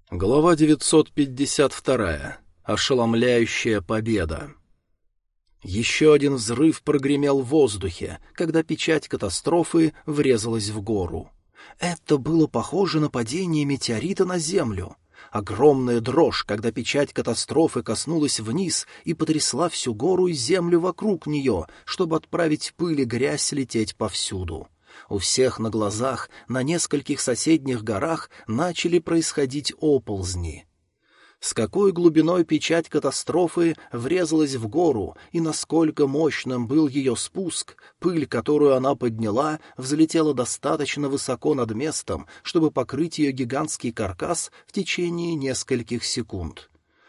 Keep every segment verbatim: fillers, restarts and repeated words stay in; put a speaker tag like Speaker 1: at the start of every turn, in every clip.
Speaker 1: Глава девятьсот пятьдесят два. Ошеломляющая победа. Еще один взрыв прогремел в воздухе, когда печать катастрофы врезалась в гору. Это было похоже на падение метеорита на Землю. Огромная дрожь, когда печать катастрофы коснулась вниз и потрясла всю гору и землю вокруг нее, чтобы отправить пыль и грязь лететь повсюду. У всех на глазах на нескольких соседних горах начали происходить оползни. С какой глубиной печать катастрофы врезалась в гору и насколько мощным был ее спуск, пыль, которую она подняла, взлетела достаточно высоко над местом, чтобы покрыть ее гигантский каркас в течение нескольких секунд.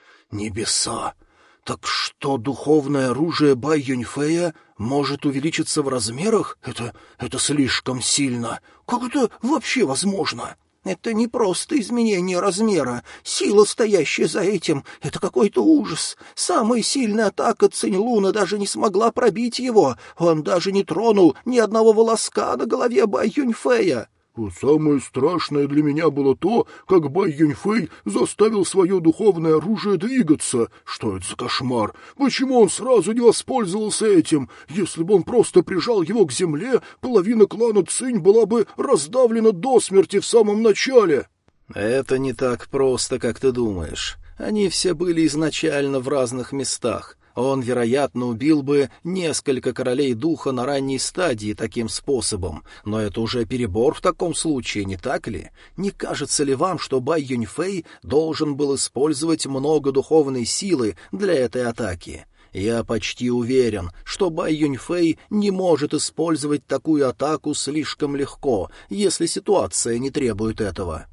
Speaker 1: «Небеса! Так что духовное оружие Бай Юньфэя может увеличиться в размерах? Это... это слишком сильно. Как это вообще возможно?» «Это не просто изменение размера. Сила, стоящая за этим, — это какой-то ужас. Самая сильная атака Цинь-Луна даже не смогла пробить его. Он даже не тронул ни одного волоска на голове Бай Юньфэя».
Speaker 2: «Самое страшное для меня было то, как Бай Юньфэй заставил свое духовное оружие двигаться. Что это за кошмар? Почему он сразу не воспользовался этим? Если бы он просто прижал его к земле, половина клана Цинь была бы раздавлена до смерти в самом начале».
Speaker 1: «Это не так просто, как ты думаешь. Они все были изначально в разных местах. Он, вероятно, убил бы несколько королей духа на ранней стадии таким способом, но это уже перебор в таком случае, не так ли? Не кажется ли вам, что Бай Юньфэй должен был использовать много духовной силы для этой атаки? Я почти уверен, что Бай Юньфэй не может использовать такую атаку слишком легко, если ситуация не требует этого».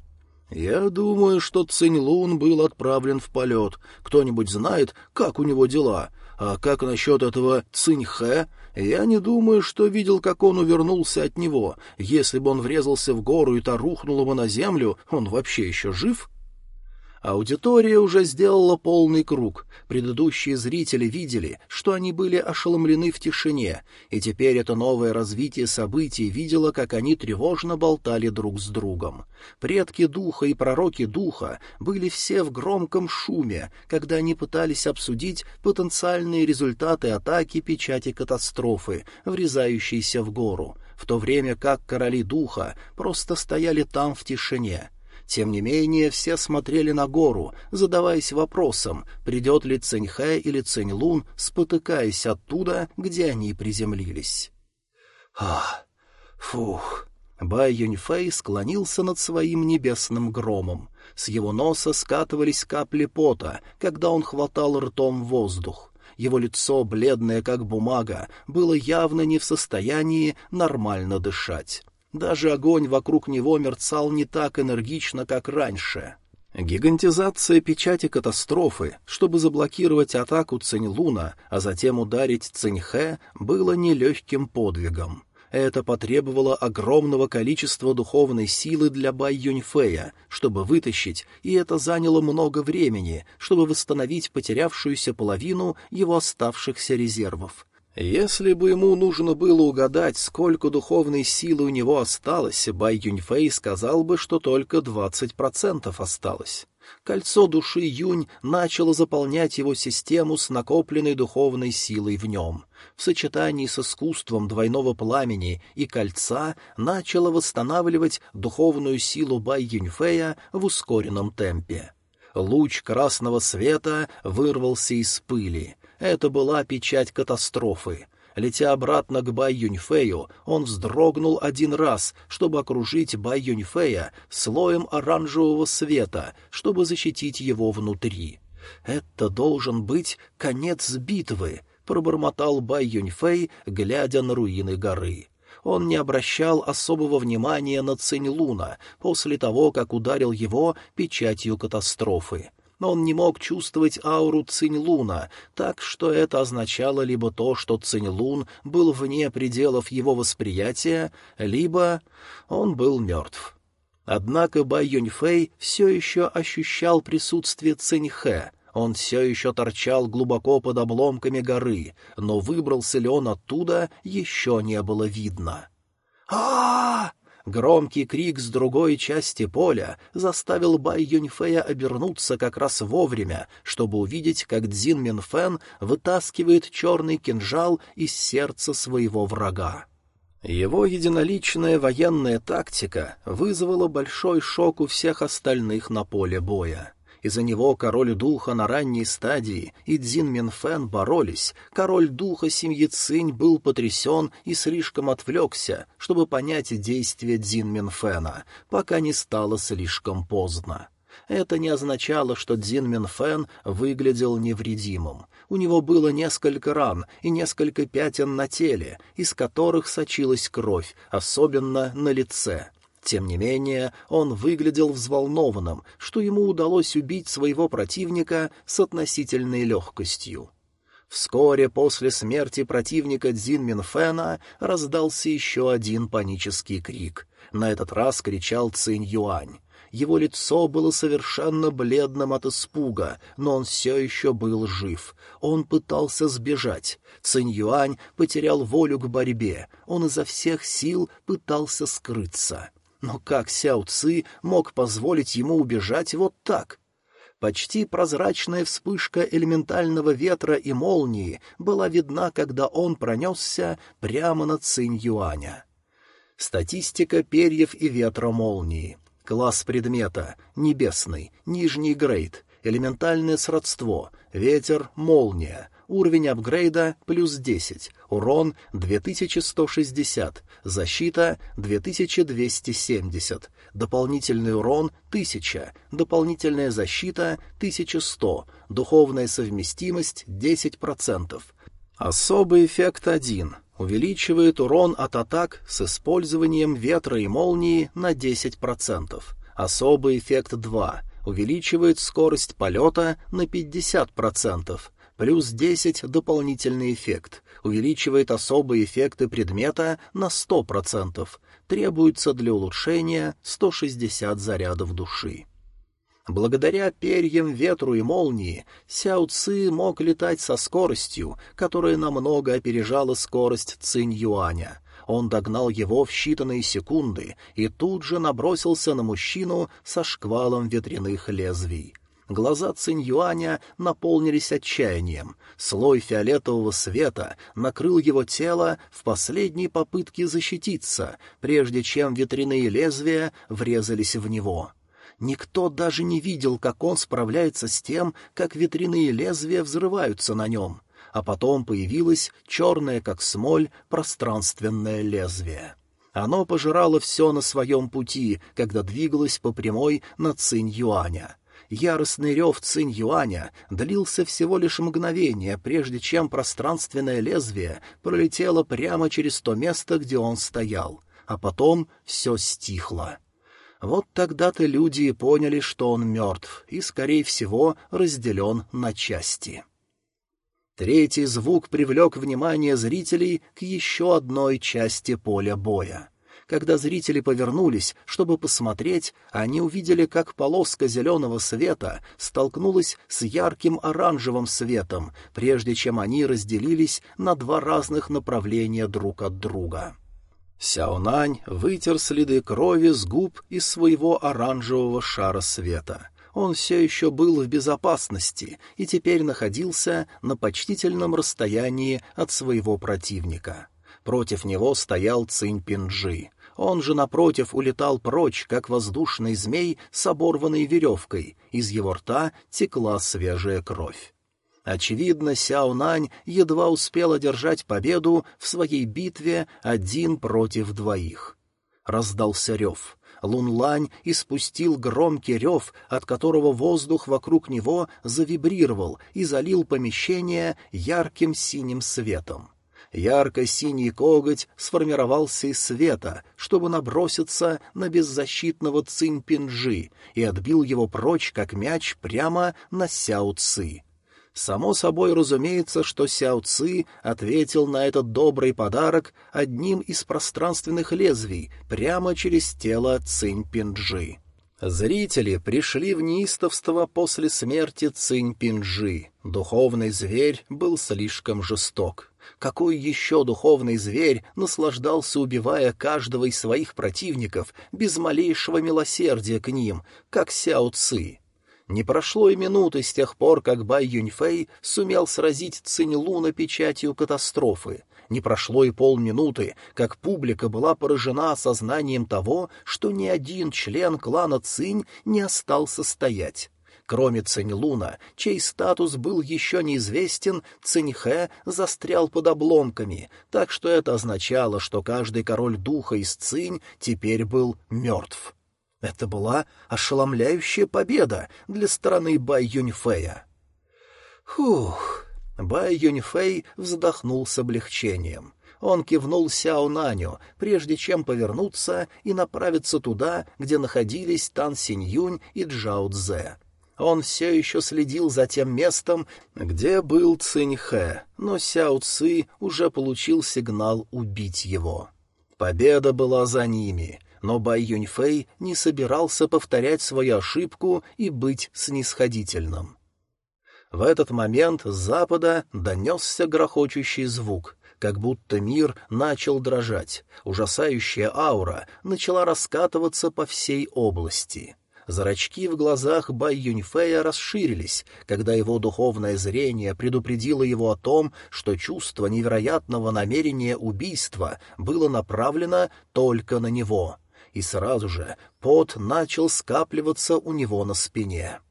Speaker 1: «Я думаю, что Цинь-Лун был отправлен в полет. Кто-нибудь знает, как у него дела? А как насчет этого Цинь-Хэ? Я не думаю, что видел, как он увернулся от него. Если бы он врезался в гору и та рухнула бы на землю, он вообще еще жив?» Аудитория уже сделала полный круг. Предыдущие зрители видели, что они были ошеломлены в тишине, и теперь это новое развитие событий видело, как они тревожно болтали друг с другом. Предки духа и пророки духа были все в громком шуме, когда они пытались обсудить потенциальные результаты атаки печати катастрофы, врезающейся в гору, в то время как короли духа просто стояли там в тишине. Тем не менее, все смотрели на гору, задаваясь вопросом, придет ли Цинь-Хэ или Цинь-Лун, спотыкаясь оттуда, где они приземлились. Ах, фух. Бай Юньфэй склонился над своим небесным громом. С его носа скатывались капли пота, когда он хватал ртом воздух. Его лицо, бледное как бумага, было явно не в состоянии нормально дышать. Даже огонь вокруг него мерцал не так энергично, как раньше. Гигантизация печати катастрофы, чтобы заблокировать атаку Цинь-Луна, а затем ударить Цинь-Хэ, было нелегким подвигом. Это потребовало огромного количества духовной силы для Бай Юньфэя, чтобы вытащить, и это заняло много времени, чтобы восстановить потерявшуюся половину его оставшихся резервов. Если бы ему нужно было угадать, сколько духовной силы у него осталось, Бай Юньфэй сказал бы, что только двадцать процентов осталось. Кольцо души Юнь начало заполнять его систему с накопленной духовной силой в нем. В сочетании с искусством двойного пламени и кольца начало восстанавливать духовную силу Бай Юньфэя в ускоренном темпе. Луч красного света вырвался из пыли. Это была печать катастрофы. Летя обратно к Бай Юньфэю, он вздрогнул один раз, чтобы окружить Бай Юньфэя слоем оранжевого света, чтобы защитить его внутри. «Это должен быть конец битвы», — пробормотал Бай Юньфэй, глядя на руины горы. Он не обращал особого внимания на Цинь-Луна после того, как ударил его печатью катастрофы. Но он не мог чувствовать ауру Цинь-Луна, так что это означало либо то, что Цинь-Лун был вне пределов его восприятия, либо он был мертв. Однако Бай Юньфэй все еще ощущал присутствие Цинь-Хэ. Он все еще торчал глубоко под обломками горы, но выбрался ли он оттуда, еще не было видно. а, -а, -а Громкий крик с другой части поля заставил Бай Юньфэя обернуться как раз вовремя, чтобы увидеть, как Цзин Минфэн вытаскивает черный кинжал из сердца своего врага. Его единоличная военная тактика вызвала большой шок у всех остальных на поле боя. Из-за него король духа на ранней стадии и Цзин Минфэн боролись, король духа семьи Цинь был потрясен и слишком отвлекся, чтобы понять действия Цзин Минфэна, пока не стало слишком поздно. Это не означало, что Цзин Минфэн выглядел невредимым. У него было несколько ран и несколько пятен на теле, из которых сочилась кровь, особенно на лице. Тем не менее, он выглядел взволнованным, что ему удалось убить своего противника с относительной легкостью. Вскоре после смерти противника Цзин Минфэна раздался еще один панический крик. На этот раз кричал Цинь Юань. Его лицо было совершенно бледным от испуга, но он все еще был жив. Он пытался сбежать. Цинь Юань потерял волю к борьбе. Он изо всех сил пытался скрыться. Но как Сяо Ци мог позволить ему убежать вот так? Почти прозрачная вспышка элементального ветра и молнии была видна, когда он пронесся прямо над Цинь Юаня. Статистика перьев и ветра молнии. Класс предмета — небесный, нижний грейд, элементальное сродство, ветер, молния, уровень апгрейда — плюс десять, урон — две тысячи сто шестьдесят, защита — две тысячи двести семьдесят, дополнительный урон — тысяча, дополнительная защита — тысяча сто, духовная совместимость — десять процентов. Особый эффект один. Увеличивает урон от атак с использованием ветра и молнии на десять процентов. Особый эффект два. Увеличивает скорость полета на пятьдесят процентов. Плюс десять дополнительный эффект. Увеличивает особые эффекты предмета на сто процентов. Требуется для улучшения сто шестьдесят зарядов души. Благодаря перьям, ветру и молнии Сяо Ци мог летать со скоростью, которая намного опережала скорость Цинь Юаня. Он догнал его в считанные секунды и тут же набросился на мужчину со шквалом ветряных лезвий. Глаза Цинь Юаня наполнились отчаянием. Слой фиолетового света накрыл его тело в последней попытке защититься, прежде чем ветряные лезвия врезались в него. Никто даже не видел, как он справляется с тем, как ветряные лезвия взрываются на нем. А потом появилось черное, как смоль, пространственное лезвие. Оно пожирало все на своем пути, когда двигалось по прямой на Цинь Юаня. Яростный рев Цинь Юаня длился всего лишь мгновение, прежде чем пространственное лезвие пролетело прямо через то место, где он стоял. А потом все стихло. Вот тогда-то люди и поняли, что он мертв и, скорее всего, разделен на части. Третий звук привлек внимание зрителей к еще одной части поля боя. Когда зрители повернулись, чтобы посмотреть, они увидели, как полоска зеленого света столкнулась с ярким оранжевым светом, прежде чем они разделились на два разных направления друг от друга. Сяонань вытер следы крови с губ из своего оранжевого шара света. Он все еще был в безопасности и теперь находился на почтительном расстоянии от своего противника. Против него стоял Цинь Пинджи. Он же, напротив, улетал прочь, как воздушный змей с оборванной веревкой. Из его рта текла свежая кровь. Очевидно, Сяо Нань едва успел одержать победу в своей битве один против двоих. Раздался рев. Лун Лань испустил громкий рев, от которого воздух вокруг него завибрировал и залил помещение ярким синим светом. Ярко-синий коготь сформировался из света, чтобы наброситься на беззащитного Цинь Пинджи, и отбил его прочь, как мяч, прямо на Сяо Ци. Само собой разумеется, что Сяо Ци ответил на этот добрый подарок одним из пространственных лезвий прямо через тело Цинь Пинджи. Зрители пришли в неистовство после смерти Цинь Пинджи. Духовный зверь был слишком жесток. Какой еще духовный зверь наслаждался, убивая каждого из своих противников без малейшего милосердия к ним, как Сяо Ци? Не прошло и минуты с тех пор, как Бай Юньфэй сумел сразить Цинь Луна печатью катастрофы. Не прошло и полминуты, как публика была поражена осознанием того, что ни один член клана Цинь не остался стоять. Кроме Цинь-Луна, чей статус был еще неизвестен, Цинь-Хэ застрял под обломками, так что это означало, что каждый король духа из Цинь теперь был мертв. Это была ошеломляющая победа для стороны Бай Юньфэя. Фух! Бай Юньфэй вздохнул с облегчением. Он кивнул Сяо Наню, прежде чем повернуться и направиться туда, где находились Тан Синьюнь и Джао Цзэ. Он все еще следил за тем местом, где был Цинь-Хэ, но Сяо Ци уже получил сигнал убить его. Победа была за ними, но Бай Юньфэй не собирался повторять свою ошибку и быть снисходительным. В этот момент с запада донесся грохочущий звук, как будто мир начал дрожать. Ужасающая аура начала раскатываться по всей области. Зрачки в глазах Бай Юньфэя расширились, когда его духовное зрение предупредило его о том, что чувство невероятного намерения убийства было направлено только на него, и сразу же пот начал скапливаться у него на спине.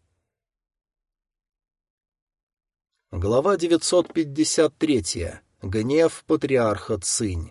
Speaker 1: Глава девятьсот пятьдесят три. Гнев патриарха Цинь.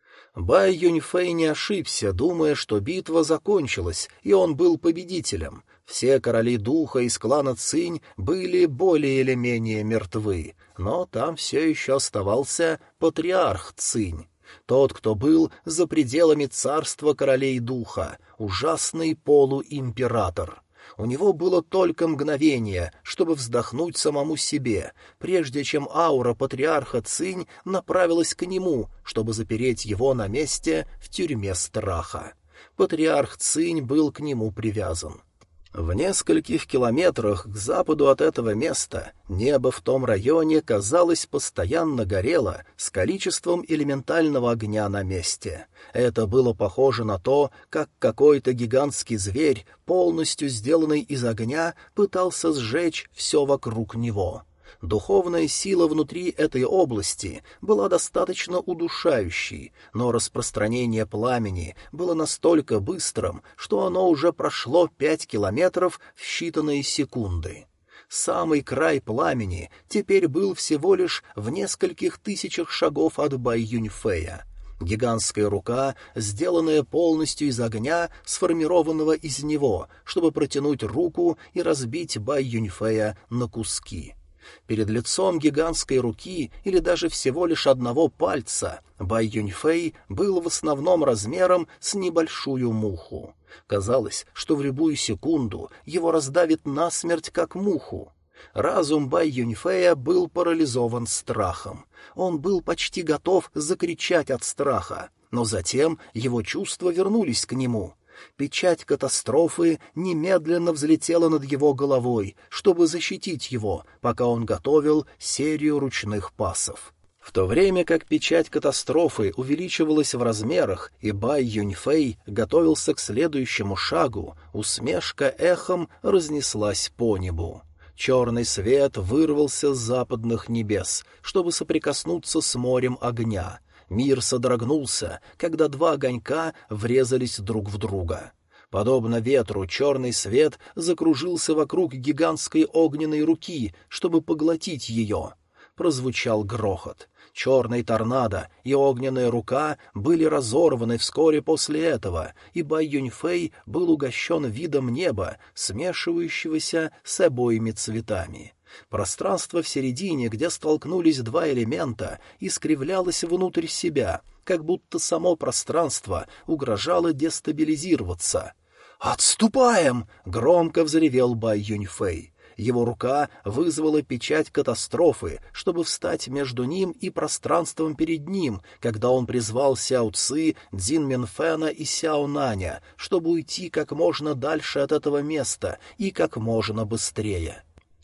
Speaker 1: Бай Юньфэй не ошибся, думая, что битва закончилась, и он был победителем. Все короли духа из клана Цинь были более или менее мертвы, но там все еще оставался патриарх Цинь. Тот, кто был за пределами царства королей духа, ужасный полуимператор. У него было только мгновение, чтобы вздохнуть самому себе, прежде чем аура патриарха Цинь направилась к нему, чтобы запереть его на месте в тюрьме страха. Патриарх Цинь был к нему привязан. В нескольких километрах к западу от этого места небо в том районе, казалось, постоянно горело с количеством элементального огня на месте. Это было похоже на то, как какой-то гигантский зверь, полностью сделанный из огня, пытался сжечь все вокруг него. Духовная сила внутри этой области была достаточно удушающей, но распространение пламени было настолько быстрым, что оно уже прошло пять километров в считанные секунды. Самый край пламени теперь был всего лишь в нескольких тысячах шагов от Бай Юньфэя. Гигантская рука, сделанная полностью из огня, сформированного из него, чтобы протянуть руку и разбить Бай Юньфэя на куски. Перед лицом гигантской руки или даже всего лишь одного пальца Бай Юньфэй был в основном размером с небольшую муху. Казалось, что в любую секунду его раздавит насмерть, как муху. Разум Бай Юньфэя был парализован страхом. Он был почти готов закричать от страха, но затем его чувства вернулись к нему. Печать катастрофы немедленно взлетела над его головой, чтобы защитить его, пока он готовил серию ручных пасов. В то время как печать катастрофы увеличивалась в размерах, и Бай Юньфэй готовился к следующему шагу, усмешка эхом разнеслась по небу. Черный свет вырвался с западных небес, чтобы соприкоснуться с морем огня. Мир содрогнулся, когда два огонька врезались друг в друга. Подобно ветру, черный свет закружился вокруг гигантской огненной руки, чтобы поглотить ее. Прозвучал грохот. Черный торнадо и огненная рука были разорваны вскоре после этого, и Бай Юньфэй был угощен видом неба, смешивающегося с обоими цветами. Пространство в середине, где столкнулись два элемента, искривлялось внутрь себя, как будто само пространство угрожало дестабилизироваться. «Отступаем!» — громко взревел Бай Юньфэй. Его рука вызвала печать катастрофы, чтобы встать между ним и пространством перед ним, когда он призвал Сяо Ци, Цзин Минфэна и Сяо Наня, чтобы уйти как можно дальше от этого места и как можно быстрее.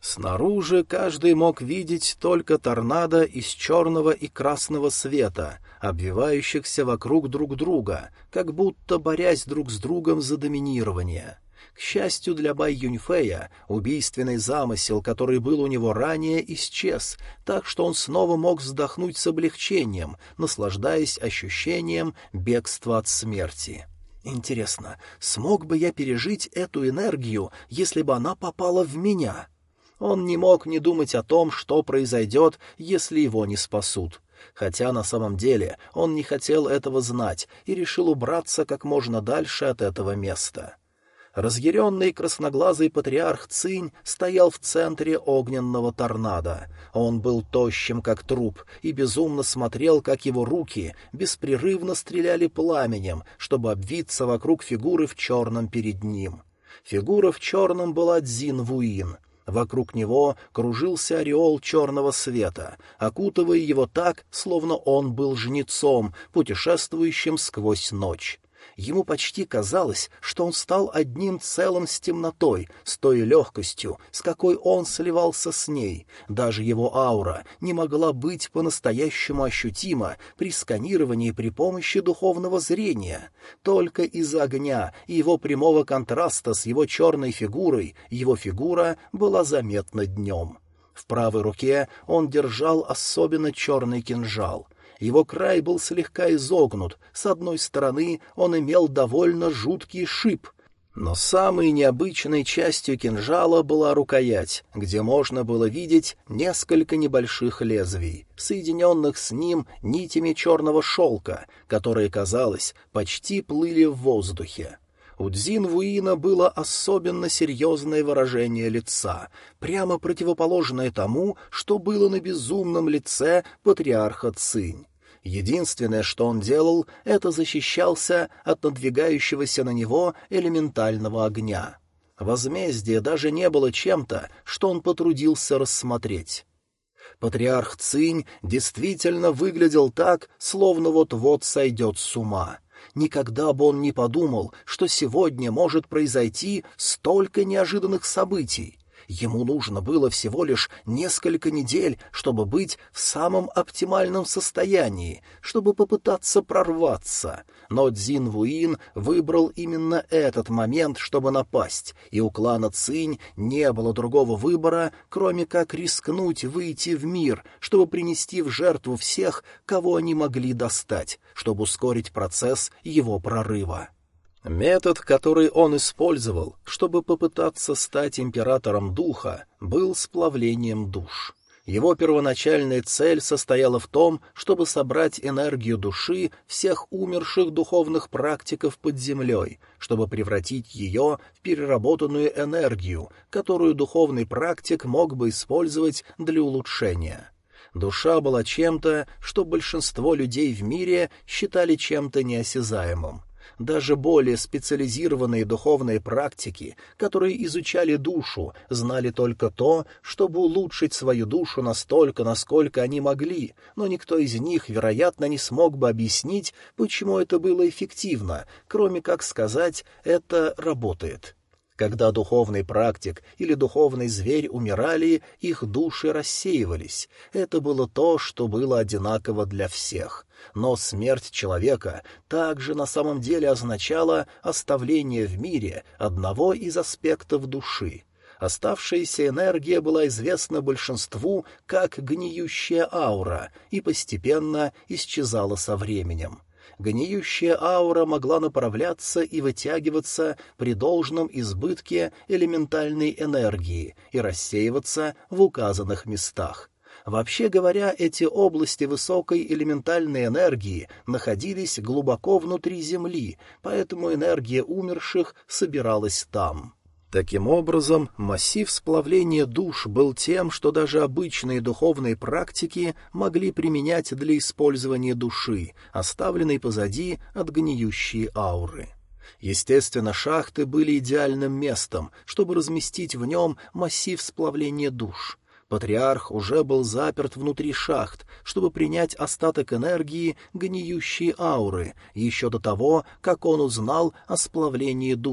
Speaker 1: Снаружи каждый мог видеть только торнадо из черного и красного света, обвивающихся вокруг друг друга, как будто борясь друг с другом за доминирование. К счастью для Бай Юньфэя, убийственный замысел, который был у него ранее, исчез, так что он снова мог вздохнуть с облегчением, наслаждаясь ощущением бегства от смерти. Интересно, смог бы я пережить эту энергию, если бы она попала в меня? Он не мог не думать о том, что произойдет, если его не спасут. Хотя на самом деле он не хотел этого знать и решил убраться как можно дальше от этого места. Разъяренный красноглазый патриарх Цинь стоял в центре огненного торнадо. Он был тощим, как труп, и безумно смотрел, как его руки беспрерывно стреляли пламенем, чтобы обвиться вокруг фигуры в черном перед ним. Фигура в черном была Цзин Вуин. Вокруг него кружился ореол черного света, окутывая его так, словно он был жнецом, путешествующим сквозь ночь. Ему почти казалось, что он стал одним целым с темнотой, с той легкостью, с какой он сливался с ней. Даже его аура не могла быть по-настоящему ощутима при сканировании при помощи духовного зрения. Только из-за огня и его прямого контраста с его черной фигурой его фигура была заметна днем. В правой руке он держал особенно черный кинжал. Его край был слегка изогнут, с одной стороны он имел довольно жуткий шип, но самой необычной частью кинжала была рукоять, где можно было видеть несколько небольших лезвий, соединенных с ним нитями черного шелка, которые, казалось, почти плыли в воздухе. У Цзин Вуина было особенно серьезное выражение лица, прямо противоположное тому, что было на безумном лице патриарха Цинь. Единственное, что он делал, это защищался от надвигающегося на него элементального огня. Возмездие даже не было чем-то, что он потрудился рассмотреть. Патриарх Цинь действительно выглядел так, словно вот-вот сойдет с ума. Никогда бы он не подумал, что сегодня может произойти столько неожиданных событий. Ему нужно было всего лишь несколько недель, чтобы быть в самом оптимальном состоянии, чтобы попытаться прорваться. Но Цзин Вуин выбрал именно этот момент, чтобы напасть, и у клана Цинь не было другого выбора, кроме как рискнуть выйти в мир, чтобы принести в жертву всех, кого они могли достать, чтобы ускорить процесс его прорыва. Метод, который он использовал, чтобы попытаться стать императором духа, был сплавлением душ. Его первоначальная цель состояла в том, чтобы собрать энергию души всех умерших духовных практиков под землей, чтобы превратить ее в переработанную энергию, которую духовный практик мог бы использовать для улучшения. Душа была чем-то, что большинство людей в мире считали чем-то неосязаемым. Даже более специализированные духовные практики, которые изучали душу, знали только то, чтобы улучшить свою душу настолько, насколько они могли, но никто из них, вероятно, не смог бы объяснить, почему это было эффективно, кроме как сказать «это работает». Когда духовный практик или духовный зверь умирали, их души рассеивались. Это было то, что было одинаково для всех. Но смерть человека также на самом деле означала оставление в мире одного из аспектов души. Оставшаяся энергия была известна большинству как гниющая аура и постепенно исчезала со временем. Гниющая аура могла направляться и вытягиваться при должном избытке элементальной энергии и рассеиваться в указанных местах. Вообще говоря, эти области высокой элементальной энергии находились глубоко внутри Земли, поэтому энергия умерших собиралась там. Таким образом, массив сплавления душ был тем, что даже обычные духовные практики могли применять для использования души, оставленной позади от гниющей ауры. Естественно, шахты были идеальным местом, чтобы разместить в нем массив сплавления душ. Патриарх уже был заперт внутри шахт, чтобы принять остаток энергии гниющей ауры, еще до того, как он узнал о сплавлении душ,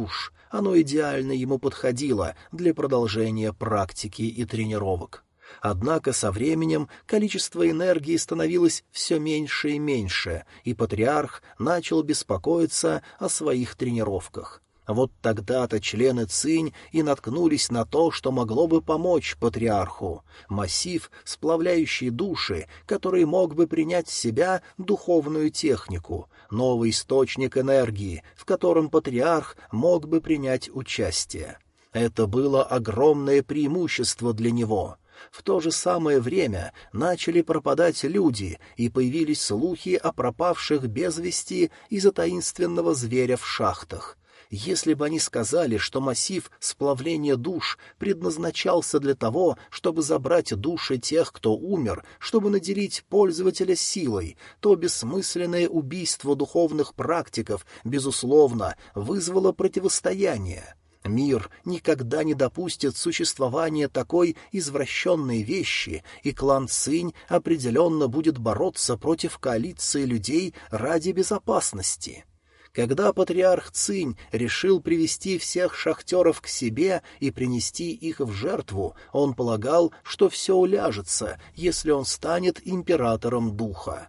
Speaker 1: Оно идеально ему подходило для продолжения практики и тренировок. Однако со временем количество энергии становилось все меньше и меньше, и патриарх начал беспокоиться о своих тренировках. Вот тогда-то члены Цинь и наткнулись на то, что могло бы помочь патриарху. Массив, сплавляющий души, который мог бы принять в себя духовную технику, новый источник энергии, в котором патриарх мог бы принять участие. Это было огромное преимущество для него. В то же самое время начали пропадать люди, и появились слухи о пропавших без вести из-за таинственного зверя в шахтах. Если бы они сказали, что массив сплавления душ предназначался для того, чтобы забрать души тех, кто умер, чтобы наделить пользователя силой, то бессмысленное убийство духовных практиков, безусловно, вызвало противостояние. Мир никогда не допустит существования такой извращенной вещи, и клан Цинь определенно будет бороться против коалиции людей ради безопасности. Когда патриарх Цинь решил привести всех шахтеров к себе и принести их в жертву, он полагал, что все уляжется, если он станет императором духа.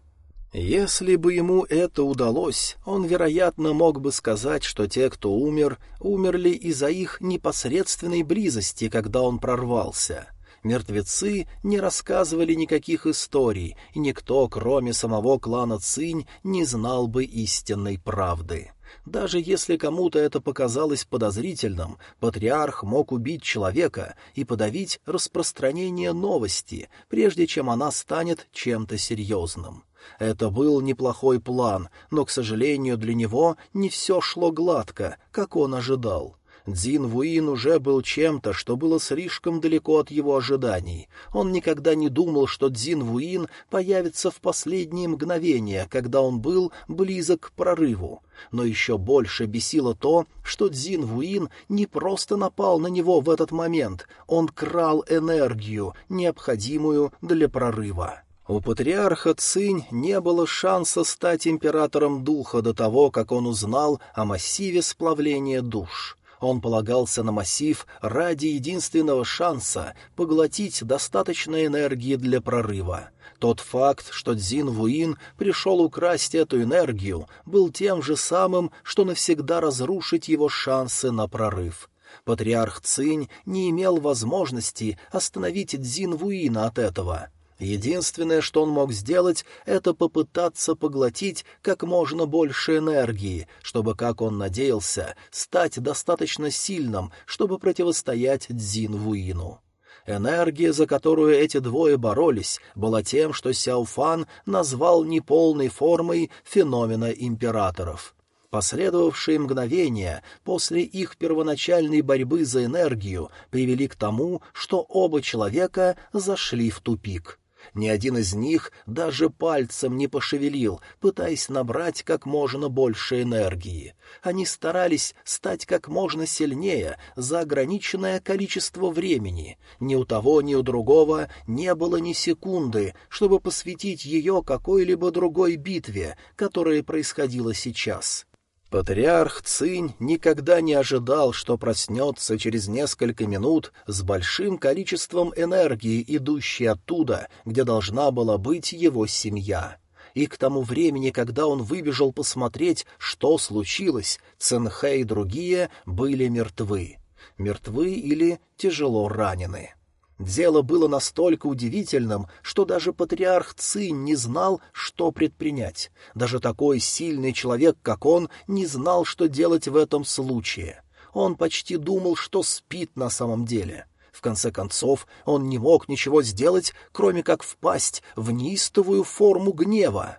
Speaker 1: Если бы ему это удалось, он, вероятно, мог бы сказать, что те, кто умер, умерли из-за их непосредственной близости, когда он прорвался. Мертвецы не рассказывали никаких историй, и никто, кроме самого клана Цинь, не знал бы истинной правды. Даже если кому-то это показалось подозрительным, патриарх мог убить человека и подавить распространение новости, прежде чем она станет чем-то серьезным. Это был неплохой план, но, к сожалению, для него не все шло гладко, как он ожидал. Цзин Вуин уже был чем-то, что было слишком далеко от его ожиданий. Он никогда не думал, что Цзин Вуин появится в последние мгновения, когда он был близок к прорыву. Но еще больше бесило то, что Цзин Вуин не просто напал на него в этот момент, он крал энергию, необходимую для прорыва. У патриарха Цинь не было шанса стать императором духа до того, как он узнал о массиве сплавления душ. Он полагался на массив ради единственного шанса поглотить достаточно энергии для прорыва. Тот факт, что Цзин Вуин пришел украсть эту энергию, был тем же самым, что навсегда разрушить его шансы на прорыв. Патриарх Цинь не имел возможности остановить Цзин Вуина от этого. Единственное, что он мог сделать, это попытаться поглотить как можно больше энергии, чтобы, как он надеялся, стать достаточно сильным, чтобы противостоять Цзин Вуину. Энергия, за которую эти двое боролись, была тем, что Сяо Фан назвал неполной формой феномена императоров. Последовавшие мгновения после их первоначальной борьбы за энергию привели к тому, что оба человека зашли в тупик. Ни один из них даже пальцем не пошевелил, пытаясь набрать как можно больше энергии. Они старались стать как можно сильнее за ограниченное количество времени. Ни у того, ни у другого не было ни секунды, чтобы посвятить ее какой-либо другой битве, которая происходила сейчас. Патриарх Цинь никогда не ожидал, что проснется через несколько минут с большим количеством энергии, идущей оттуда, где должна была быть его семья. И к тому времени, когда он выбежал посмотреть, что случилось, Цинхэ и другие были мертвы. Мертвы или тяжело ранены. Дело было настолько удивительным, что даже патриарх Цинь не знал, что предпринять. Даже такой сильный человек, как он, не знал, что делать в этом случае. Он почти думал, что спит на самом деле. В конце концов, он не мог ничего сделать, кроме как впасть в неистовую форму гнева.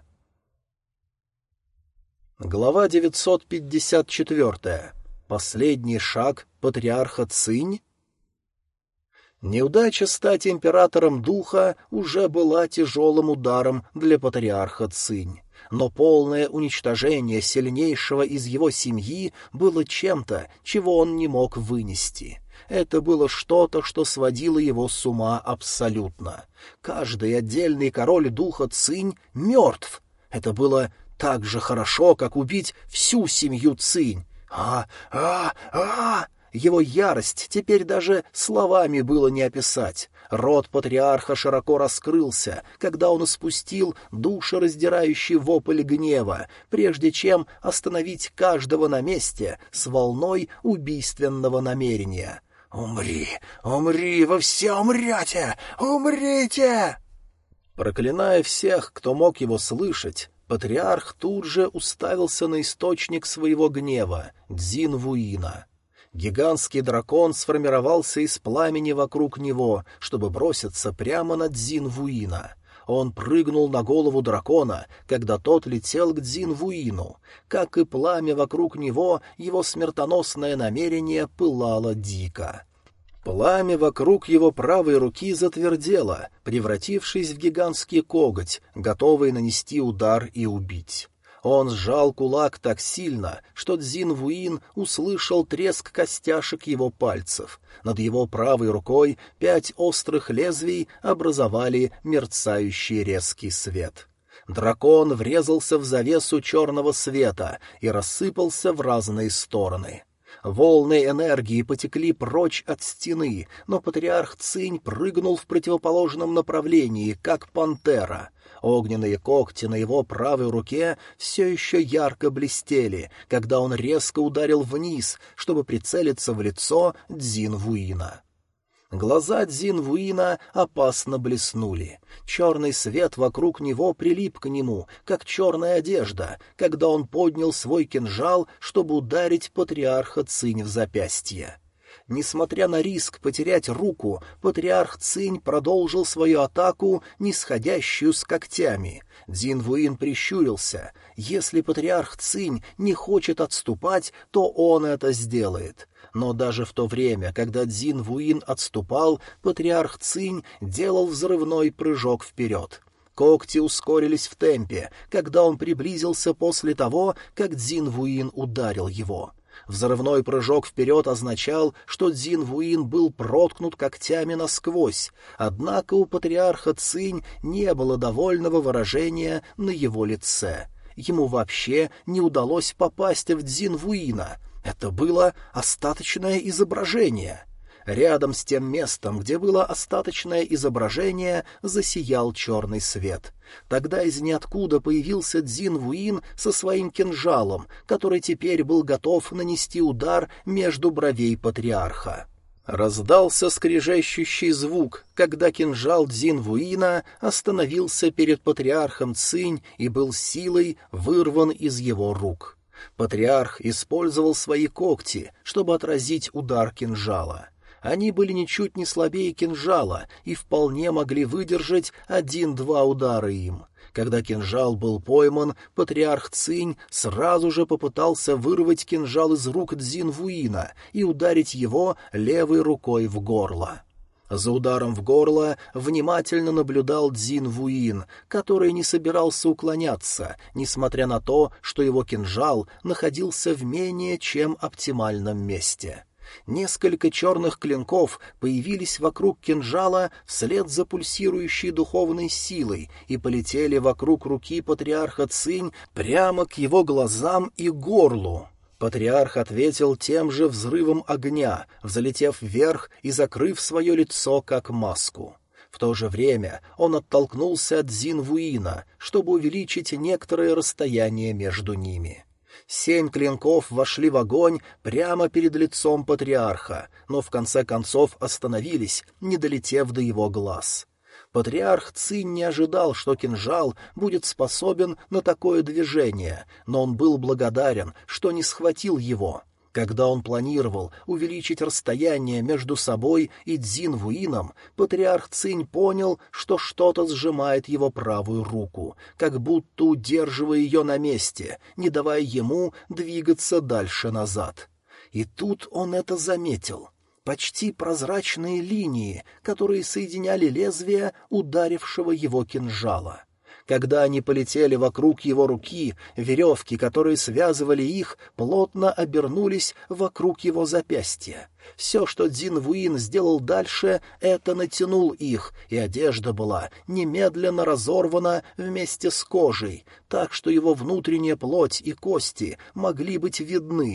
Speaker 1: Глава девятьсот пятьдесят четыре. Последний шаг патриарха Цинь? Неудача стать императором духа уже была тяжелым ударом для патриарха Цинь, но полное уничтожение сильнейшего из его семьи было чем-то, чего он не мог вынести. Это было что-то, что сводило его с ума абсолютно. Каждый отдельный король духа Цинь мертв. Это было так же хорошо, как убить всю семью Цинь. «А, а, а!» Его ярость теперь даже словами было не описать. Рот патриарха широко раскрылся, когда он испустил душераздирающий вопль гнева, прежде чем остановить каждого на месте с волной убийственного намерения. «Умри! Умри! Вы все умрете! Умрите!» Проклиная всех, кто мог его слышать, патриарх тут же уставился на источник своего гнева — Дзин-Вуина. Гигантский дракон сформировался из пламени вокруг него, чтобы броситься прямо на Дзин-Вуина. Он прыгнул на голову дракона, когда тот летел к Дзин-Вуину. Как и пламя вокруг него, его смертоносное намерение пылало дико. Пламя вокруг его правой руки затвердело, превратившись в гигантский коготь, готовый нанести удар и убить. Он сжал кулак так сильно, что Дзин-Вуин услышал треск костяшек его пальцев. Над его правой рукой пять острых лезвий образовали мерцающий резкий свет. Дракон врезался в завесу черного света и рассыпался в разные стороны. Волны энергии потекли прочь от стены, но патриарх Цинь прыгнул в противоположном направлении, как пантера. Огненные когти на его правой руке все еще ярко блестели, когда он резко ударил вниз, чтобы прицелиться в лицо Дзин-Вуина. Глаза Дзин-Вуина опасно блеснули. Черный свет вокруг него прилип к нему, как черная одежда, когда он поднял свой кинжал, чтобы ударить патриарха Цинь в запястье. Несмотря на риск потерять руку, патриарх Цинь продолжил свою атаку, нисходящую с когтями. Дзин-Вуин прищурился. Если патриарх Цинь не хочет отступать, то он это сделает. Но даже в то время, когда Дзин-Вуин отступал, патриарх Цинь делал взрывной прыжок вперед. Когти ускорились в темпе, когда он приблизился после того, как Дзин-Вуин ударил его. Взрывной прыжок вперед означал, что Дзин-Вуин был проткнут когтями насквозь, однако у патриарха Цинь не было довольного выражения на его лице. Ему вообще не удалось попасть в Дзин-Вуина. Это было остаточное изображение. Рядом с тем местом, где было остаточное изображение, засиял черный свет. Тогда из ниоткуда появился Дзин-Вуин со своим кинжалом, который теперь был готов нанести удар между бровей патриарха. Раздался скрежещущий звук, когда кинжал Дзин-Вуина остановился перед патриархом Цинь и был силой вырван из его рук. Патриарх использовал свои когти, чтобы отразить удар кинжала. Они были ничуть не слабее кинжала и вполне могли выдержать один-два удара им. Когда кинжал был пойман, патриарх Цинь сразу же попытался вырвать кинжал из рук Дзин-Вуина и ударить его левой рукой в горло. За ударом в горло внимательно наблюдал Дзин-Вуин, который не собирался уклоняться, несмотря на то, что его кинжал находился в менее чем оптимальном месте. Несколько черных клинков появились вокруг кинжала вслед за пульсирующей духовной силой и полетели вокруг руки патриарха Цинь прямо к его глазам и горлу. Патриарх ответил тем же взрывом огня, взлетев вверх и закрыв свое лицо как маску. В то же время он оттолкнулся от Дзин-Вуина, чтобы увеличить некоторое расстояние между ними. Семь клинков вошли в огонь прямо перед лицом патриарха, но в конце концов остановились, не долетев до его глаз. Патриарх Цинь не ожидал, что кинжал будет способен на такое движение, но он был благодарен, что не схватил его. Когда он планировал увеличить расстояние между собой и Дзин-Вуином, патриарх Цинь понял, что что-то сжимает его правую руку, как будто удерживая ее на месте, не давая ему двигаться дальше назад. И тут он это заметил. Почти прозрачные линии, которые соединяли лезвие ударившего его кинжала. Когда они полетели вокруг его руки, веревки, которые связывали их, плотно обернулись вокруг его запястья. Все, что Дзин-Вуин сделал дальше, это натянул их, и одежда была немедленно разорвана вместе с кожей, так что его внутренняя плоть и кости могли быть видны.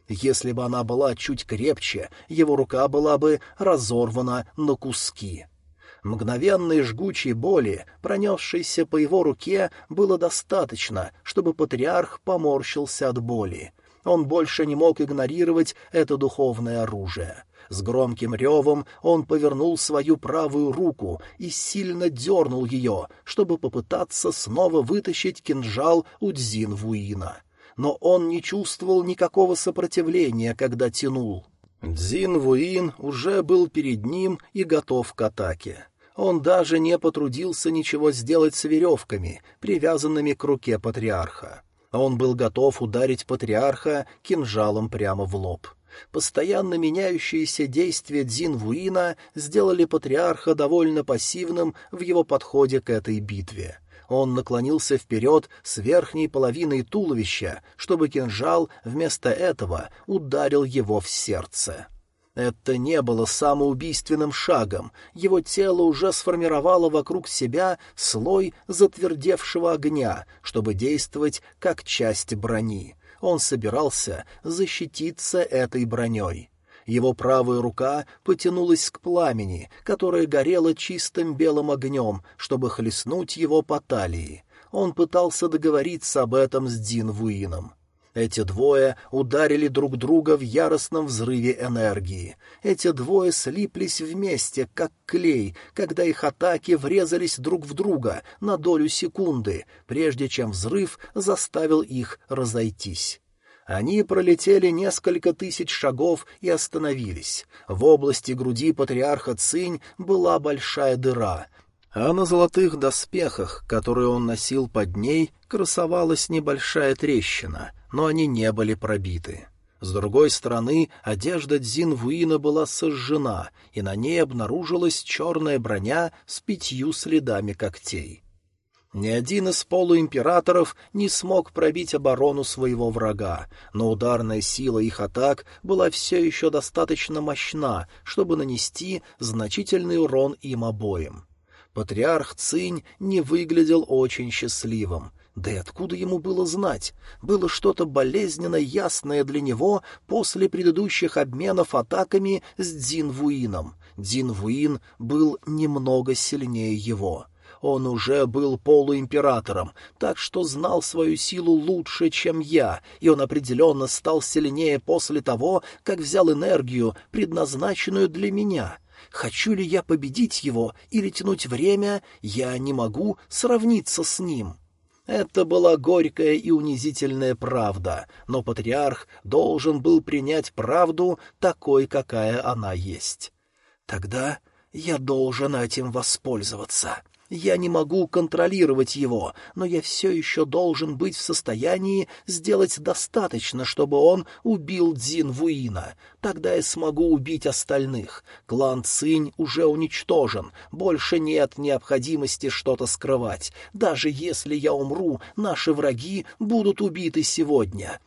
Speaker 1: Если бы она была чуть крепче, его рука была бы разорвана на куски. Мгновенной жгучей боли, пронесшейся по его руке, было достаточно, чтобы патриарх поморщился от боли. Он больше не мог игнорировать это духовное оружие. С громким ревом он повернул свою правую руку и сильно дернул ее, чтобы попытаться снова вытащить кинжал у Цзинь-Вуина. Но он не чувствовал никакого сопротивления, когда тянул. Цзинь-Вуин уже был перед ним и готов к атаке. Он даже не потрудился ничего сделать с веревками, привязанными к руке патриарха. Он был готов ударить патриарха кинжалом прямо в лоб. Постоянно меняющиеся действия Цзинь-Вуина сделали патриарха довольно пассивным в его подходе к этой битве. Он наклонился вперед с верхней половиной туловища, чтобы кинжал вместо этого ударил его в сердце. Это не было самоубийственным шагом, его тело уже сформировало вокруг себя слой затвердевшего огня, чтобы действовать как часть брони. Он собирался защититься этой броней. Его правая рука потянулась к пламени, которое горело чистым белым огнем, чтобы хлестнуть его по талии. Он пытался договориться об этом с Цзинь-Вуином. Эти двое ударили друг друга в яростном взрыве энергии. Эти двое слиплись вместе, как клей, когда их атаки врезались друг в друга на долю секунды, прежде чем взрыв заставил их разойтись. Они пролетели несколько тысяч шагов и остановились. В области груди патриарха Цинь была большая дыра, а на золотых доспехах, которые он носил под ней, красовалась небольшая трещина, но они не были пробиты. С другой стороны, одежда Цзинь-Вуина была сожжена, и на ней обнаружилась черная броня с пятью следами когтей. Ни один из полуимператоров не смог пробить оборону своего врага, но ударная сила их атак была все еще достаточно мощна, чтобы нанести значительный урон им обоим. Патриарх Цинь не выглядел очень счастливым. Да и откуда ему было знать? Было что-то болезненно ясное для него после предыдущих обменов атаками с Цзинь-Вуином. Цзинь-Вуин был немного сильнее его. Он уже был полуимператором, так что знал свою силу лучше, чем я, и он определенно стал сильнее после того, как взял энергию, предназначенную для меня. Хочу ли я победить его или тянуть время, я не могу сравниться с ним. Это была горькая и унизительная правда, но патриарх должен был принять правду такой, какая она есть. Тогда я должен этим воспользоваться. Я не могу контролировать его, но я все еще должен быть в состоянии сделать достаточно, чтобы он убил Цзинь-Вуина. Тогда я смогу убить остальных. Клан Цинь уже уничтожен, больше нет необходимости что-то скрывать. Даже если я умру, наши враги будут убиты сегодня.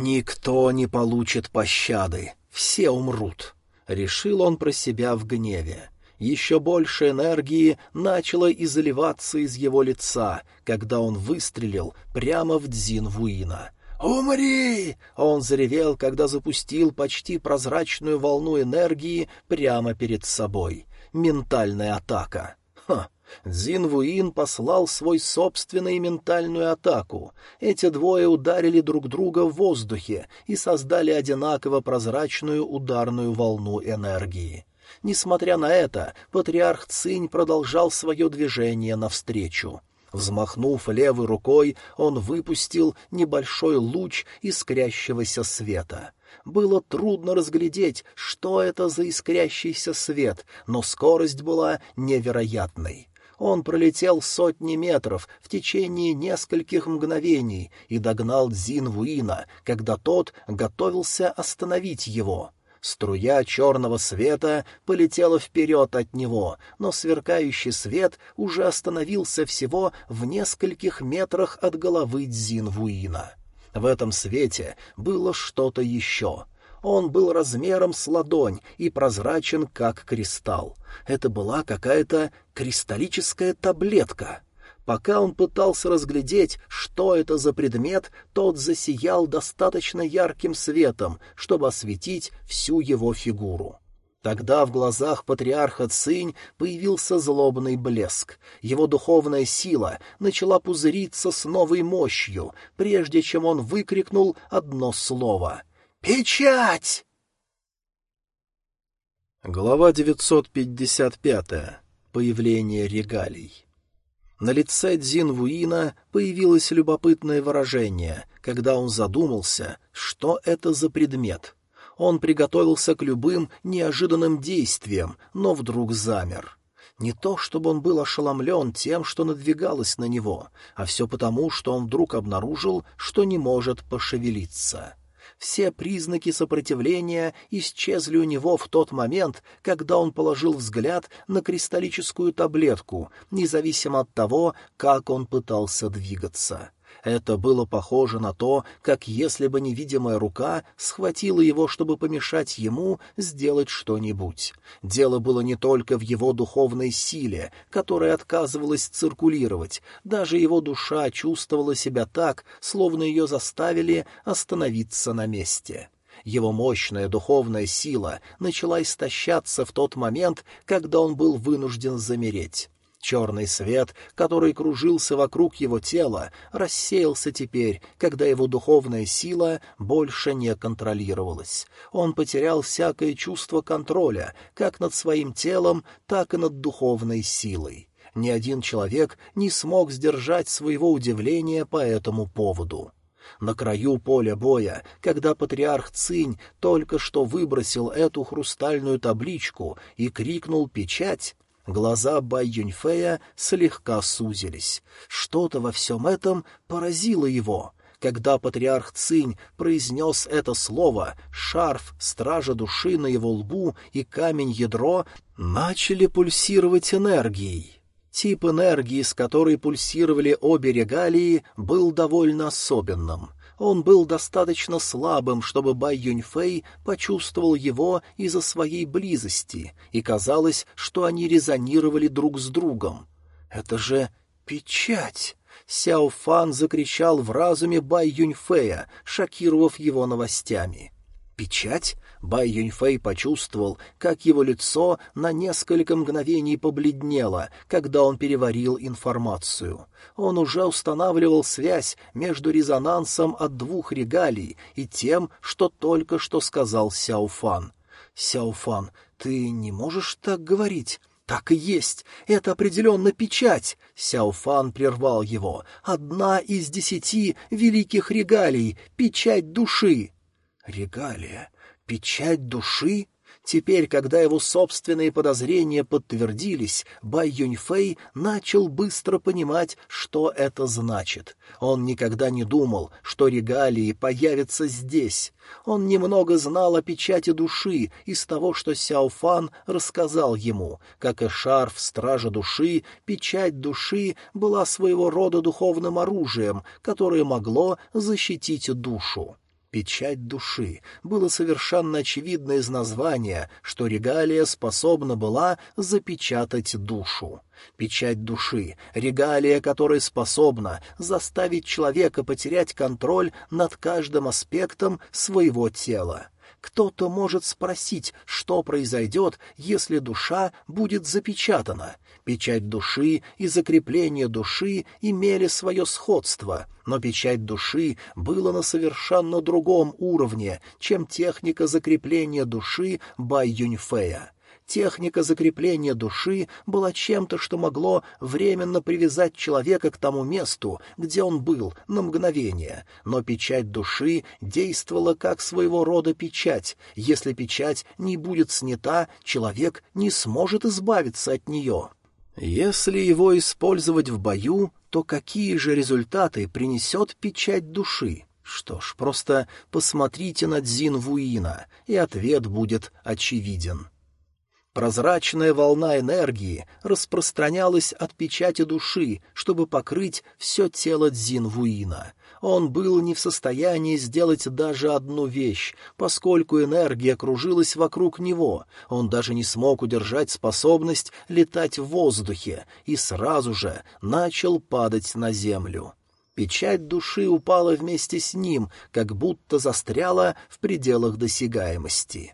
Speaker 1: Никто не получит пощады, все умрут. Решил он про себя в гневе. Еще больше энергии начало изливаться из его лица, когда он выстрелил прямо в Цзинь-Вуина. «Умри!» — он заревел, когда запустил почти прозрачную волну энергии прямо перед собой. Ментальная атака. Ха! Цзинь-Вуин послал свой собственную ментальную атаку. Эти двое ударили друг друга в воздухе и создали одинаково прозрачную ударную волну энергии. Несмотря на это, патриарх Цинь продолжал свое движение навстречу. Взмахнув левой рукой, он выпустил небольшой луч искрящегося света. Было трудно разглядеть, что это за искрящийся свет, но скорость была невероятной. Он пролетел сотни метров в течение нескольких мгновений и догнал Цзинь-Вуина, когда тот готовился остановить его. Струя черного света полетела вперед от него, но сверкающий свет уже остановился всего в нескольких метрах от головы Цзинь-Вуина. В этом свете было что-то еще. Он был размером с ладонь и прозрачен, как кристалл. Это была какая-то кристаллическая таблетка. Пока он пытался разглядеть, что это за предмет, тот засиял достаточно ярким светом, чтобы осветить всю его фигуру. Тогда в глазах патриарха Цинь появился злобный блеск. Его духовная сила начала пузыриться с новой мощью, прежде чем он выкрикнул одно слово — «Печать!». Глава девятьсот пятьдесят пять. Появление регалий. На лице Цзин Вуина появилось любопытное выражение, когда он задумался, что это за предмет. Он приготовился к любым неожиданным действиям, но вдруг замер. Не то чтобы он был ошеломлен тем, что надвигалось на него, а все потому, что он вдруг обнаружил, что не может пошевелиться. Все признаки сопротивления исчезли у него в тот момент, когда он положил взгляд на кристаллическую таблетку, независимо от того, как он пытался двигаться. Это было похоже на то, как если бы невидимая рука схватила его, чтобы помешать ему сделать что-нибудь. Дело было не только в его духовной силе, которая отказывалась циркулировать, даже его душа чувствовала себя так, словно ее заставили остановиться на месте. Его мощная духовная сила начала истощаться в тот момент, когда он был вынужден замереть. Черный свет, который кружился вокруг его тела, рассеялся теперь, когда его духовная сила больше не контролировалась. Он потерял всякое чувство контроля, как над своим телом, так и над духовной силой. Ни один человек не смог сдержать своего удивления по этому поводу. На краю поля боя, когда патриарх Цинь только что выбросил эту хрустальную табличку и крикнул «Печать!», глаза Бай Юньфэя слегка сузились. Что-то во всем этом поразило его. Когда патриарх Цинь произнес это слово, шарф стража души на его лбу и камень-ядро начали пульсировать энергией. Тип энергии, с которой пульсировали обе регалии, был довольно особенным. Он был достаточно слабым, чтобы Бай Юньфэй почувствовал его из-за своей близости, и казалось, что они резонировали друг с другом. «Это же печать!» Сяо Фан закричал в разуме Бай Юньфэя, шокировав его новостями. «Печать?» Бай Юньфэй почувствовал, как его лицо на несколько мгновений побледнело, когда он переварил информацию. Он уже устанавливал связь между резонансом от двух регалий и тем, что только что сказал Сяо Фан. «Сяо Фан, ты не можешь так говорить?» «Так и есть! Это определенно печать!» Сяо Фан прервал его. «Одна из десяти великих регалий — печать души!» «Регалия? Печать души?» Теперь, когда его собственные подозрения подтвердились, Бай Юньфэй начал быстро понимать, что это значит. Он никогда не думал, что регалии появятся здесь. Он немного знал о печати души из того, что Сяо Фан рассказал ему. Как и шарф стража души, печать души была своего рода духовным оружием, которое могло защитить душу. Печать души. Было совершенно очевидно из названия, что регалия способна была запечатать душу. Печать души — регалия, которая способна заставить человека потерять контроль над каждым аспектом своего тела. Кто-то может спросить, что произойдет, если душа будет запечатана. Печать души и закрепление души имели свое сходство, но печать души была на совершенно другом уровне, чем техника закрепления души Бай Юньфэя. Техника закрепления души была чем-то, что могло временно привязать человека к тому месту, где он был, на мгновение, но печать души действовала как своего рода печать. Если печать не будет снята, человек не сможет избавиться от нее. Если его использовать в бою, то какие же результаты принесет печать души? Что ж, просто посмотрите на Цзин Вуина, и ответ будет очевиден. Прозрачная волна энергии распространялась от печати души, чтобы покрыть все тело Цзиньвуина. Он был не в состоянии сделать даже одну вещь, поскольку энергия кружилась вокруг него, он даже не смог удержать способность летать в воздухе и сразу же начал падать на землю. Печать души упала вместе с ним, как будто застряла в пределах досягаемости.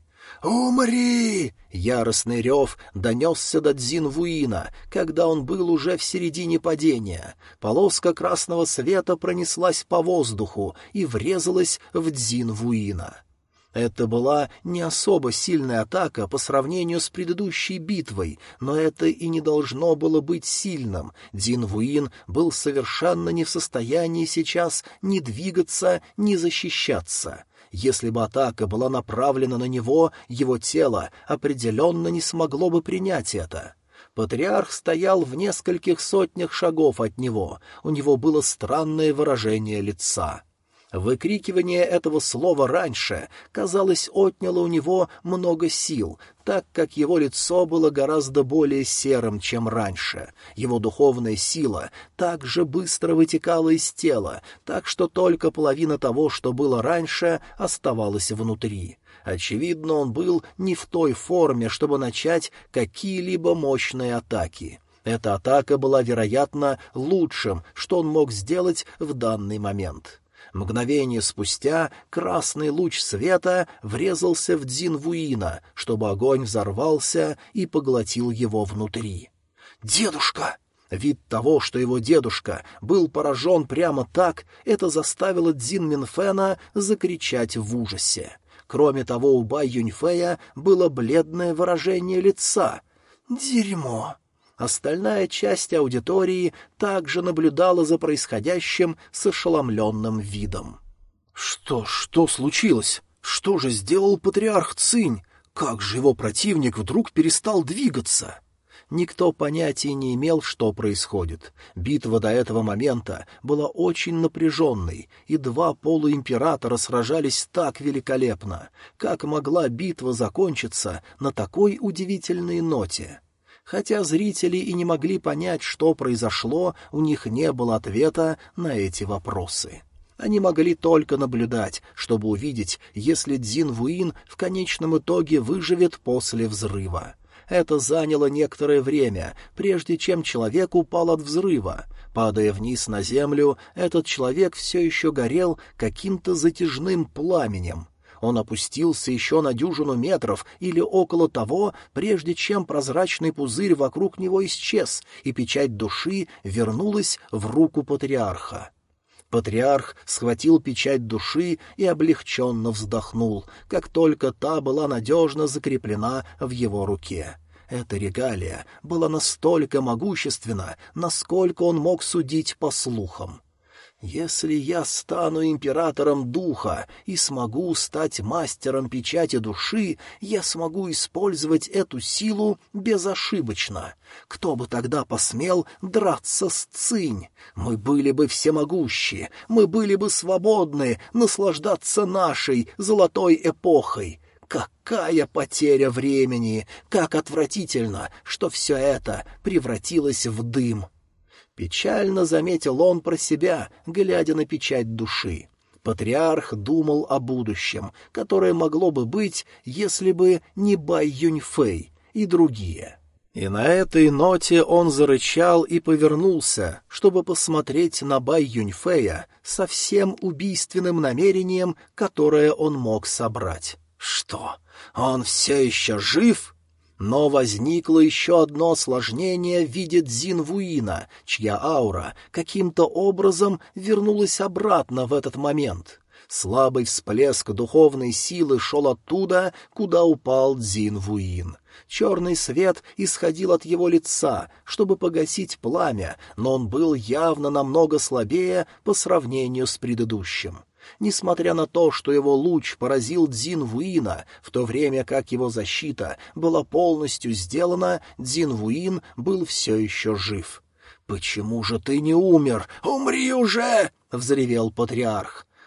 Speaker 1: «Умри!» — яростный рев донесся до Цзиньвуина, когда он был уже в середине падения. Полоска красного света пронеслась по воздуху и врезалась в Цзиньвуина. Это была не особо сильная атака по сравнению с предыдущей битвой, но это и не должно было быть сильным. Цзиньвуин был совершенно не в состоянии сейчас ни двигаться, ни защищаться. Если бы атака была направлена на него, его тело определенно не смогло бы принять это. Патриарх стоял в нескольких сотнях шагов от него, у него было странное выражение лица. Выкрикивание этого слова раньше, казалось, отняло у него много сил, так как его лицо было гораздо более серым, чем раньше. Его духовная сила так же быстро вытекала из тела, так что только половина того, что было раньше, оставалась внутри. Очевидно, он был не в той форме, чтобы начать какие-либо мощные атаки. Эта атака была, вероятно, лучшим, что он мог сделать в данный момент. Мгновение спустя красный луч света врезался в Цзиньвуина, чтобы огонь взорвался и поглотил его внутри. «Дедушка!» Вид того, что его дедушка был поражен прямо так, это заставило Цзин Минфэна закричать в ужасе. Кроме того, у Бай Юньфэя было бледное выражение лица. «Дерьмо!» Остальная часть аудитории также наблюдала за происходящим с ошеломленным видом. «Что, что случилось? Что же сделал патриарх Цинь? Как же его противник вдруг перестал двигаться?» Никто понятия не имел, что происходит. Битва до этого момента была очень напряженной, и два полуимператора сражались так великолепно. Как могла битва закончиться на такой удивительной ноте? Хотя зрители и не могли понять, что произошло, у них не было ответа на эти вопросы. Они могли только наблюдать, чтобы увидеть, если Цзиньвуин в конечном итоге выживет после взрыва. Это заняло некоторое время, прежде чем человек упал от взрыва. Падая вниз на землю, этот человек все еще горел каким-то затяжным пламенем. Он опустился еще на дюжину метров или около того, прежде чем прозрачный пузырь вокруг него исчез, и печать души вернулась в руку патриарха. Патриарх схватил печать души и облегченно вздохнул, как только та была надежно закреплена в его руке. Эта регалия была настолько могущественна, насколько он мог судить по слухам. «Если я стану императором духа и смогу стать мастером печати души, я смогу использовать эту силу безошибочно. Кто бы тогда посмел драться с Цинь? Мы были бы всемогущи, мы были бы свободны наслаждаться нашей золотой эпохой. Какая потеря времени! Как отвратительно, что все это превратилось в дым!» Печально заметил он про себя, глядя на печать души. Патриарх думал о будущем, которое могло бы быть, если бы не Бай Юньфэй и другие. И на этой ноте он зарычал и повернулся, чтобы посмотреть на Бай Юньфэя со всем убийственным намерением, которое он мог собрать. Что, он все еще жив? Но возникло еще одно осложнение в виде Цзиньвуина, чья аура каким-то образом вернулась обратно в этот момент. Слабый всплеск духовной силы шел оттуда, куда упал Цзиньвуин. Черный свет исходил от его лица, чтобы погасить пламя, но он был явно намного слабее по сравнению с предыдущим. Несмотря на то, что его луч поразил Цзиньвуина, в то время как его защита была полностью сделана, Цзиньвуин был все еще жив. «Почему же ты не умер? Умри уже!» — взревел патриарх.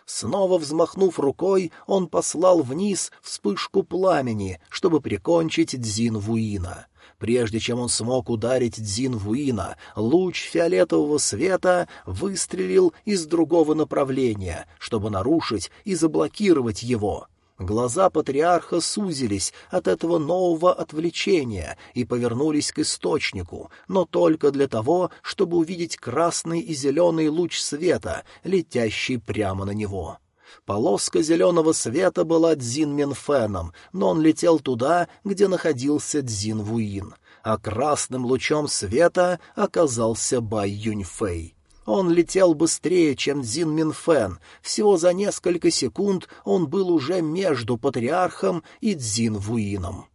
Speaker 1: Снова взмахнув рукой, он послал вниз вспышку пламени, чтобы прикончить Цзин Вуина. Прежде чем он смог ударить Цзин Вуина, луч фиолетового света выстрелил из другого направления, чтобы нарушить и заблокировать его. Глаза патриарха сузились от этого нового отвлечения и повернулись к источнику, но только для того, чтобы увидеть красный и зеленый луч света, летящий прямо на него. Полоска зеленого света была Цзин Минфеном, но он летел туда, где находился Цзин Вуин, а красным лучом света оказался Бай Юньфэй. Он летел быстрее, чем Цзин Минфен. Всего за несколько секунд он был уже между патриархом и Цзин Вуином.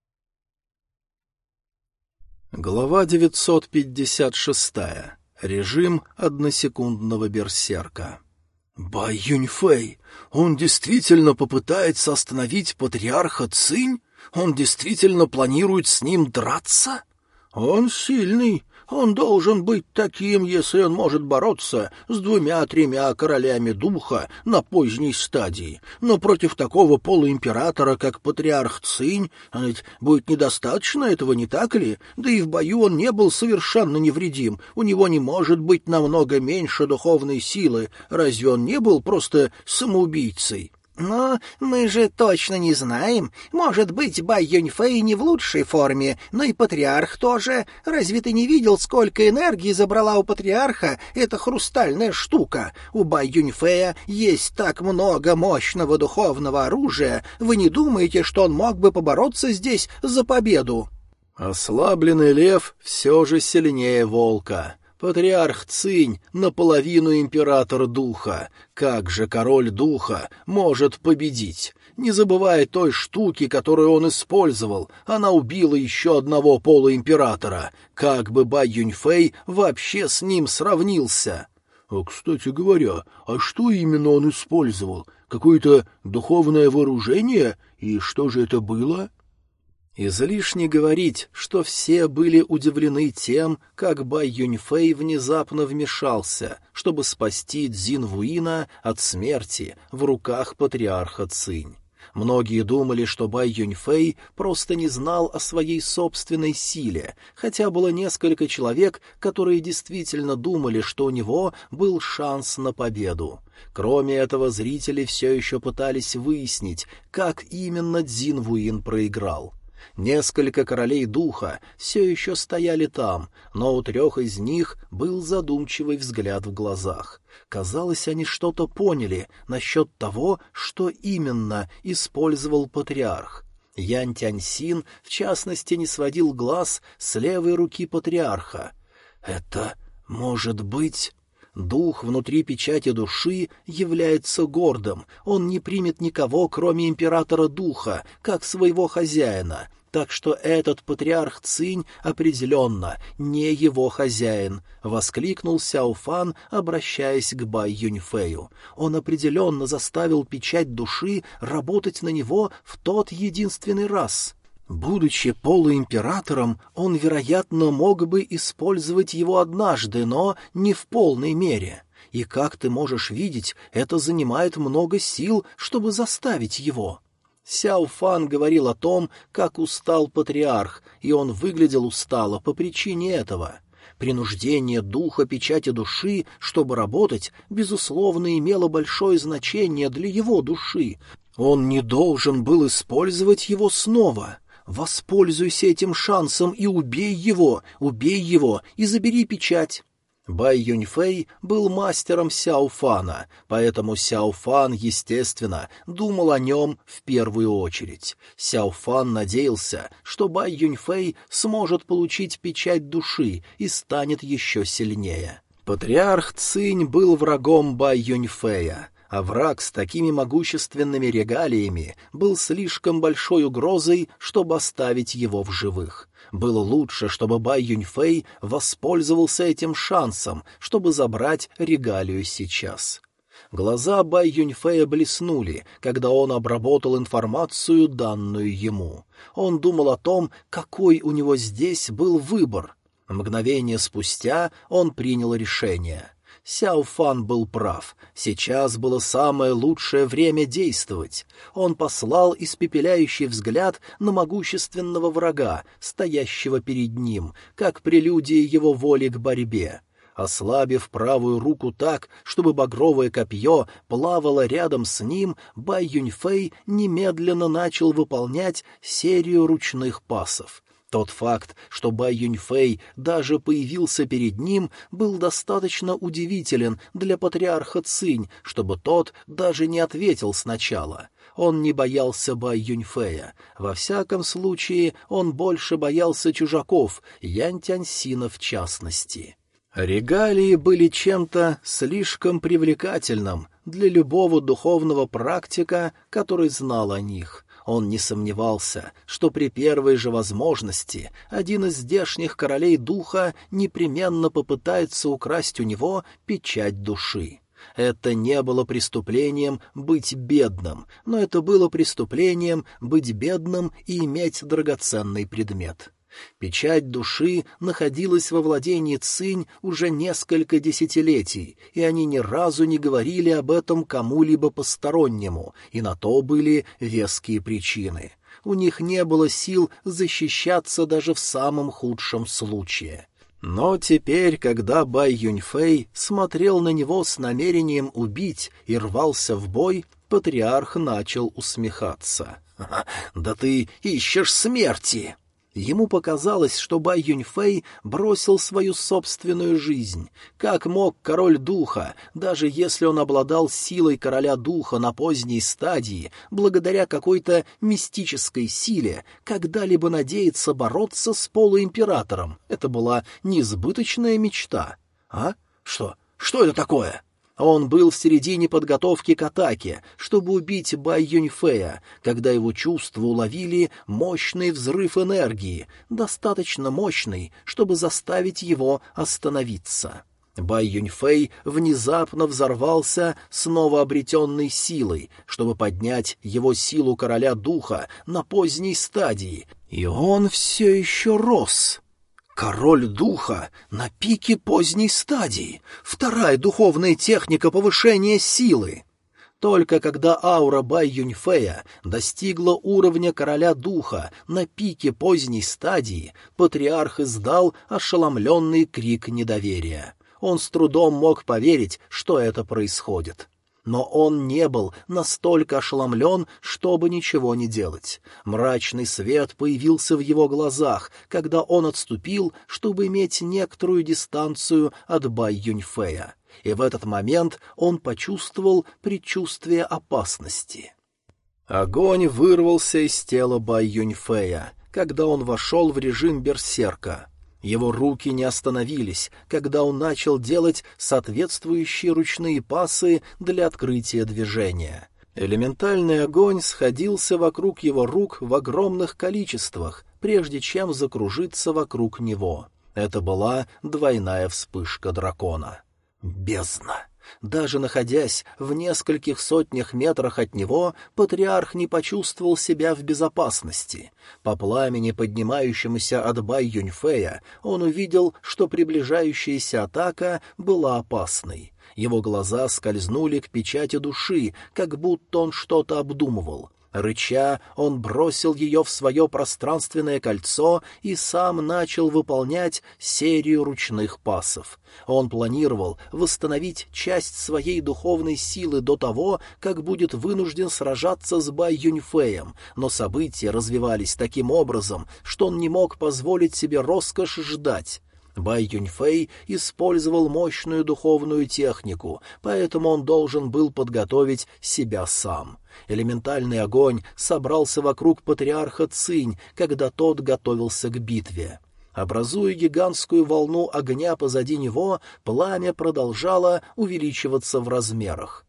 Speaker 1: Глава девятьсот пятьдесят шесть. Режим односекундного берсерка. «Бай Юньфэй, он действительно попытается остановить патриарха Цинь? Он действительно планирует с ним драться? Он сильный. Он должен быть таким, если он может бороться с двумя-тремя королями духа на поздней стадии. Но против такого полуимператора, как патриарх Цинь, ведь будет недостаточно этого, не так ли? Да и в бою он не был совершенно невредим. У него не может быть намного меньше духовной силы. Разве он не был просто самоубийцей?» «Но мы же точно не знаем. Может быть, Бай Юньфэй не в лучшей форме, но и патриарх тоже. Разве ты не видел, сколько энергии забрала у патриарха эта хрустальная штука? У Бай Юньфэя есть так много мощного духовного оружия. Вы не думаете, что он мог бы побороться здесь за победу?» Ослабленный лев все же сильнее волка. Патриарх Цинь наполовину император духа. Как же король духа может победить? Не забывая той штуки, которую он использовал, она убила еще одного полуимператора. Как бы Бай Юньфэй вообще с ним сравнился?
Speaker 2: А, кстати говоря, а что именно он использовал? Какое-то духовное вооружение? И что же это было?
Speaker 1: Излишне говорить, что все были удивлены тем, как Бай Юньфэй внезапно вмешался, чтобы спасти Цзин Вуина от смерти в руках патриарха Цинь. Многие думали, что Бай Юньфэй просто не знал о своей собственной силе, хотя было несколько человек, которые действительно думали, что у него был шанс на победу. Кроме этого, зрители все еще пытались выяснить, как именно Цзин Вуин проиграл. Несколько королей духа все еще стояли там, но у трех из них был задумчивый взгляд в глазах. Казалось, они что-то поняли насчет того, что именно использовал патриарх. Янь Тяньсин, в частности, не сводил глаз с левой руки патриарха. «Это может быть...» Дух внутри печати души является гордым, он не примет никого, кроме императора духа, как своего хозяина, так что этот патриарх Цинь определенно не его хозяин, — воскликнул Сяо Фан, обращаясь к Бай Юньфэю. Он определенно заставил печать души работать на него в тот единственный раз. Будучи полуимператором, он, вероятно, мог бы использовать его однажды, но не в полной мере. И, как ты можешь видеть, это занимает много сил, чтобы заставить его. Сяо Фан говорил о том, как устал патриарх, и он выглядел устало по причине этого. Принуждение духа печати души, чтобы работать, безусловно, имело большое значение для его души. Он не должен был использовать его снова. Воспользуйся этим шансом и убей его, убей его и забери печать. Бай Юньфэй был мастером Сяо Фана, поэтому Сяо Фан, естественно, думал о нем в первую очередь. Сяо Фан надеялся, что Бай Юньфэй сможет получить печать души и станет еще сильнее. Патриарх Цинь был врагом Бай Юньфэя, а враг с такими могущественными регалиями был слишком большой угрозой, чтобы оставить его в живых. Было лучше, чтобы Бай Юньфэй воспользовался этим шансом, чтобы забрать регалию сейчас. Глаза Бай Юньфэя блеснули, когда он обработал информацию, данную ему. Он думал о том, какой у него здесь был выбор. Мгновение спустя он принял решение. Сяо Фан был прав. Сейчас было самое лучшее время действовать. Он послал испепеляющий взгляд на могущественного врага, стоящего перед ним, как прелюдия его воли к борьбе. Ослабив правую руку так, чтобы багровое копье плавало рядом с ним, Бай Юньфэй немедленно начал выполнять серию ручных пасов. Тот факт, что Бай Юньфэй даже появился перед ним, был достаточно удивителен для патриарха Цинь, чтобы тот даже не ответил сначала. Он не боялся Бай Юньфэя. Во всяком случае, он больше боялся чужаков, Янь Тяньсина в частности. Регалии были чем-то слишком привлекательным для любого духовного практика, который знал о них. Он не сомневался, что при первой же возможности один из здешних королей духа непременно попытается украсть у него печать души. Это не было преступлением быть бедным, но это было преступлением быть бедным и иметь драгоценный предмет. Печать души находилась во владении Цинь уже несколько десятилетий, и они ни разу не говорили об этом кому-либо постороннему, и на то были веские причины. У них не было сил защищаться даже в самом худшем случае. Но теперь, когда Бай Юньфэй смотрел на него с намерением убить и рвался в бой, патриарх начал усмехаться. «Да ты ищешь смерти!» Ему показалось, что Бай Юньфэй бросил свою собственную жизнь. Как мог король духа, даже если он обладал силой короля духа на поздней стадии, благодаря какой-то мистической силе, когда-либо надеяться бороться с полуимператором? Это была несбыточная мечта. А? Что? Что это такое? Он был в середине подготовки к атаке, чтобы убить Бай Юньфэя, когда его чувства уловили мощный взрыв энергии, достаточно мощный, чтобы заставить его остановиться. Бай Юньфэй внезапно взорвался с новообретенной силой, чтобы поднять его силу короля духа на поздней стадии, и он все еще рос. Король духа на пике поздней стадии. Вторая духовная техника повышения силы. Только когда аура Бай Юньфэя достигла уровня короля духа на пике поздней стадии, патриарх издал ошеломленный крик недоверия. Он с трудом мог поверить, что это происходит. Но он не был настолько ошеломлен, чтобы ничего не делать. Мрачный свет появился в его глазах, когда он отступил, чтобы иметь некоторую дистанцию от Бай Юньфэя. И в этот момент он почувствовал предчувствие опасности. Огонь вырвался из тела Бай Юньфэя, когда он вошел в режим берсерка. Его руки не остановились, когда он начал делать соответствующие ручные пасы для открытия движения. Элементальный огонь сходился вокруг его рук в огромных количествах, прежде чем закружиться вокруг него. Это была двойная вспышка дракона. Бездна! Даже находясь в нескольких сотнях метрах от него, патриарх не почувствовал себя в безопасности. По пламени, поднимающемуся от Бай Юньфэя, он увидел, что приближающаяся атака была опасной. Его глаза скользнули к печати души, как будто он что-то обдумывал. Рыча, он бросил ее в свое пространственное кольцо и сам начал выполнять серию ручных пасов. Он планировал восстановить часть своей духовной силы до того, как будет вынужден сражаться с Бай Юньфэем, но события развивались таким образом, что он не мог позволить себе роскошь ждать. Бай Юньфэй использовал мощную духовную технику, поэтому он должен был подготовить себя сам. Элементальный огонь собрался вокруг патриарха Цинь, когда тот готовился к битве. Образуя гигантскую волну огня позади него, пламя продолжало увеличиваться в размерах.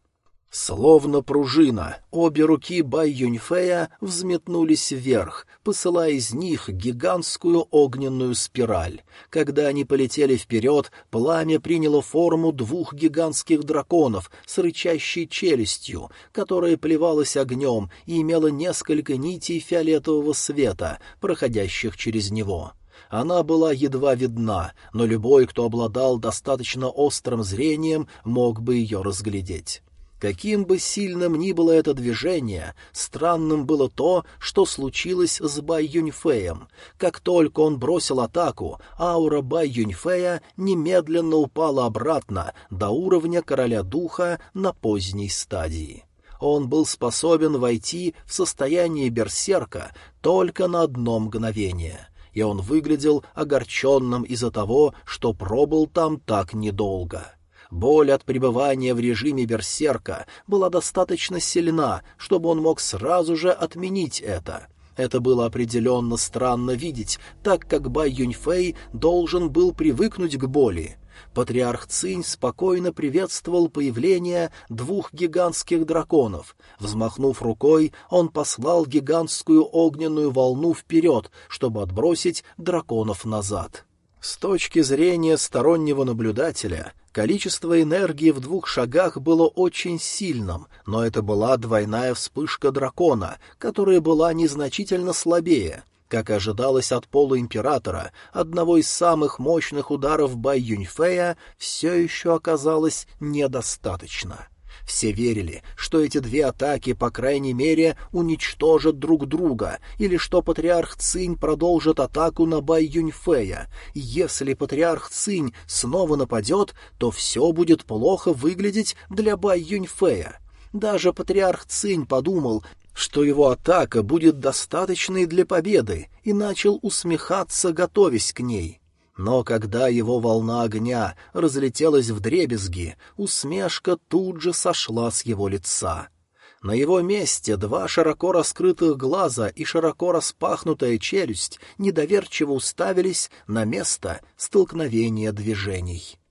Speaker 1: Словно пружина, обе руки Бай Юньфэя взметнулись вверх, посылая из них гигантскую огненную спираль. Когда они полетели вперед, пламя приняло форму двух гигантских драконов с рычащей челюстью, которая плевалась огнем и имела несколько нитей фиолетового света, проходящих через него. Она была едва видна, но любой, кто обладал достаточно острым зрением, мог бы ее разглядеть. Каким бы сильным ни было это движение, странным было то, что случилось с Бай Юньфеем. Как только он бросил атаку, аура Бай Юньфея немедленно упала обратно до уровня короля духа на поздней стадии. Он был способен войти в состояние берсерка только на одно мгновение, и он выглядел огорченным из-за того, что пробыл там так недолго. Боль от пребывания в режиме берсерка была достаточно сильна, чтобы он мог сразу же отменить это. Это было определенно странно видеть, так как Бай Юньфэй должен был привыкнуть к боли. Патриарх Цинь спокойно приветствовал появление двух гигантских драконов. Взмахнув рукой, он послал гигантскую огненную волну вперед, чтобы отбросить драконов назад. С точки зрения стороннего наблюдателя, количество энергии в двух шагах было очень сильным, но это была двойная вспышка дракона, которая была незначительно слабее. Как ожидалось от полуимператора, одного из самых мощных ударов Бай Юньфэя все еще оказалось недостаточно. Все верили, что эти две атаки, по крайней мере, уничтожат друг друга, или что патриарх Цинь продолжит атаку на Бай Юньфэя. Если патриарх Цинь снова нападет, то все будет плохо выглядеть для Бай Юньфэя. Даже патриарх Цинь подумал, что его атака будет достаточной для победы, и начал усмехаться, готовясь к ней. Но когда его волна огня разлетелась вдребезги, усмешка тут же сошла с его лица. На его месте два широко раскрытых глаза и широко распахнутая челюсть недоверчиво уставились на место столкновения движений.